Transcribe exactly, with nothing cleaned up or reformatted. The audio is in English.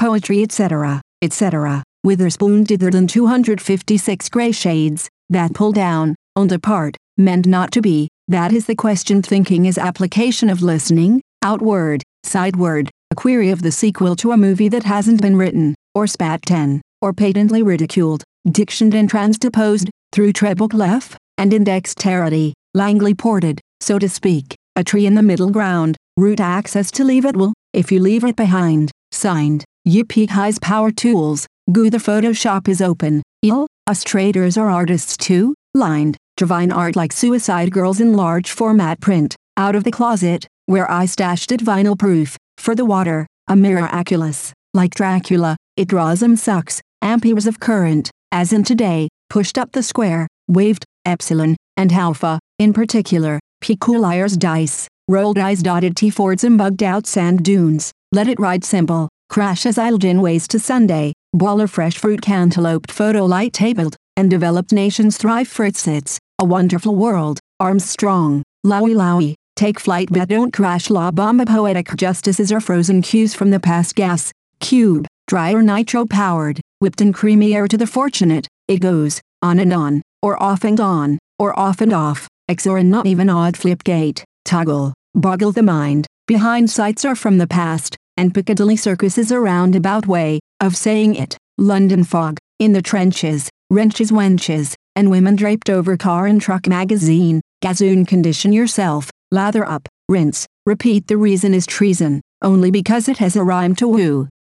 poetry et cetera, et cetera. Witherspoon dither than two hundred fifty-six grey shades, that pull down, and apart, meant not to be, that is the question. Thinking is application of listening, outward, sideward, a query of the sequel to a movie that hasn't been written, or spat ten, or patently ridiculed, dictioned and transposed, through treble clef, and indexterity, Langley ported, so to speak, a tree in the middle ground, root access to leave it will, if you leave it behind, signed, Yippee High's Power Tools, Goo the Photoshop is open, ill, us traders are artists too, lined, divine art like Suicide Girls in large format print, out of the closet, where I stashed it vinyl proof, for the water, a miraculous, like Dracula, it draws 'em sucks, amperes of current, as in today, pushed up the square, waved, epsilon, and alpha, in particular, Peculiar's dice, rolled eyes dotted T-Fords and bugged out sand dunes, let it ride simple, crash as Ilgin ways to Sunday, baller fresh fruit cantaloupe photo light tabled, and developed nations thrive for its sits, a wonderful world, arms strong, lowy lowy, take flight but don't crash la bomba poetic justices are frozen cues from the past gas, cube, dry or nitro powered, whipped and creamy air to the fortunate, it goes, on and on, or off and on, or off and off, X or not even odd flip gate, toggle, boggle the mind, behind sights are from the past, and Piccadilly Circus is a roundabout way, of saying it, London fog, in the trenches, wrenches wenches, and women draped over car and truck magazine, gazoon condition yourself, lather up, rinse, repeat the reason is treason, only because it has a rhyme to woo.